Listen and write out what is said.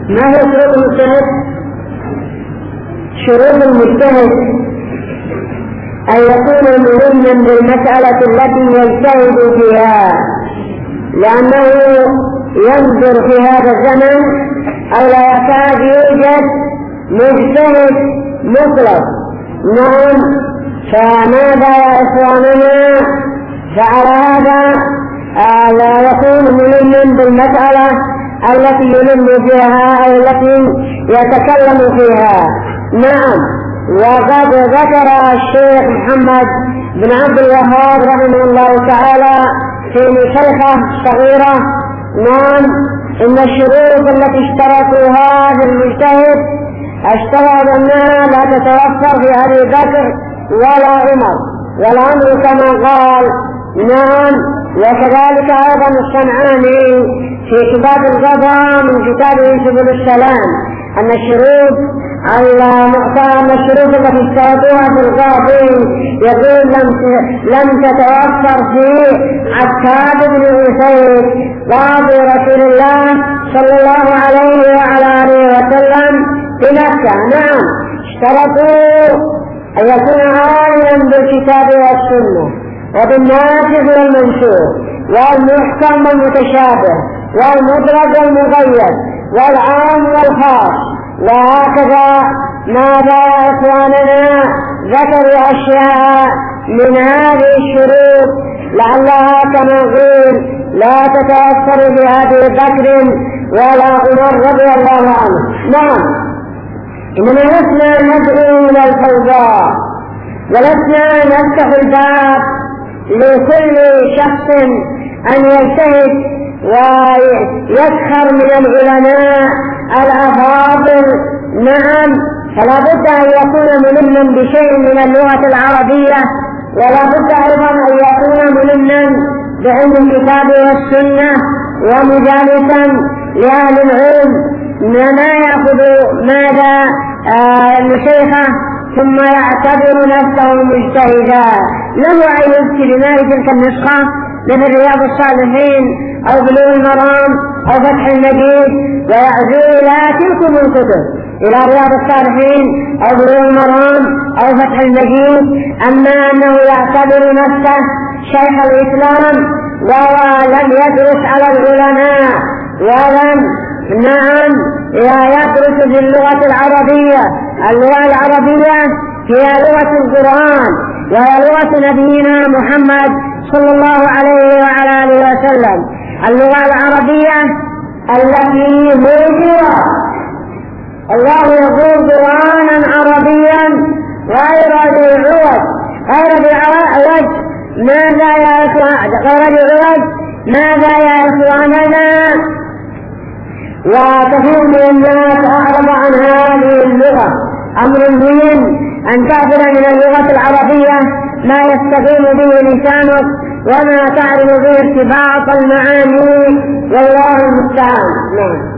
ما هي شروط المجتهد؟ شروط المجتهد أن يكون ملما بالمسألة التي يجتهد فيها، لأنه ينظر في هذا الزمن أو لا يكاد يوجد مجتهد مطلق. نعم، فماذا يا إخواننا؟ فعلى هذا لا يكون ملما بالمسألة التي يلم فيها أو التي يتكلم فيها. نعم، وقد ذكر الشيخ محمد بن عبد الوهاب رحمه الله تعالى في نصيحة صغيرة، نعم، إن الشروط التي اشترطوها للمجتهد اشترط أنها لا تتوفر في أبي بكر ولا عمر، والأمر كما قال. نعم، وكذلك أيضا الصنعاني في كتاب القضاء من كتابه سبل السلام أن الشروط التي اشترطوها في القاضي يقول لم تتوفر في عتاب بن أسيد قاضي رسول الله صلى الله عليه وعلى آله وسلم في مكة. نعم، اشترطوا أن يكون عالما بالكتاب والسنة وبالناسخ والمنسوخ والمحكم والمتشابه والمطلق والمقيد والعام والخاص. وهكذا ماذا يا إخواننا ذكروا أشياء من هذه الشروط لعلها كما قيل لا تتأثر بأبي بكر ولا عمر رضي الله عنه. نعم، إننا لسنا ندعو إلى الفوضى ولسنا نفتح الباب لكل شخص أن يجتهد ويسخر من العلماء الأفاضل. نعم، فلا بد أن يكون ملما بشيء من اللغة العربية، ولا بد أيضا أن يكون ملما بعلم الكتاب والسنة ومجالسا لأهل العلم، ما يأخذ ماذا الشيخة ثم يعتبر نفسه مجتهدا. له أن يبكي بمال تلك النسخة من رياض الصالحين أو بلوغ المرام أو فتح المجيد ويعزو إلى تلكم الكتب، إلى رياض الصالحين أو بلوغ المرام أو فتح المجيد. أما أنه يعتبر نفسه شيخ الإسلام وهو لم يدرس على العلماء ولم يدرس باللغة العربية. اللغة العربية هي لغة القرآن وهي لغة نبينا محمد صلى الله عليه وعلى آله وسلم. اللغة العربية التي ذكر الله يقول قرآنا عربيا غير ذي عوج. ماذا يا إخواننا؟ وكثير من الناس أعرض عن هذه اللغة. أمر مهم أن تعبر من اللغة العربية ما يستقيم به لسانك وما تعرف به ارتباط المعاني، والله المستعان.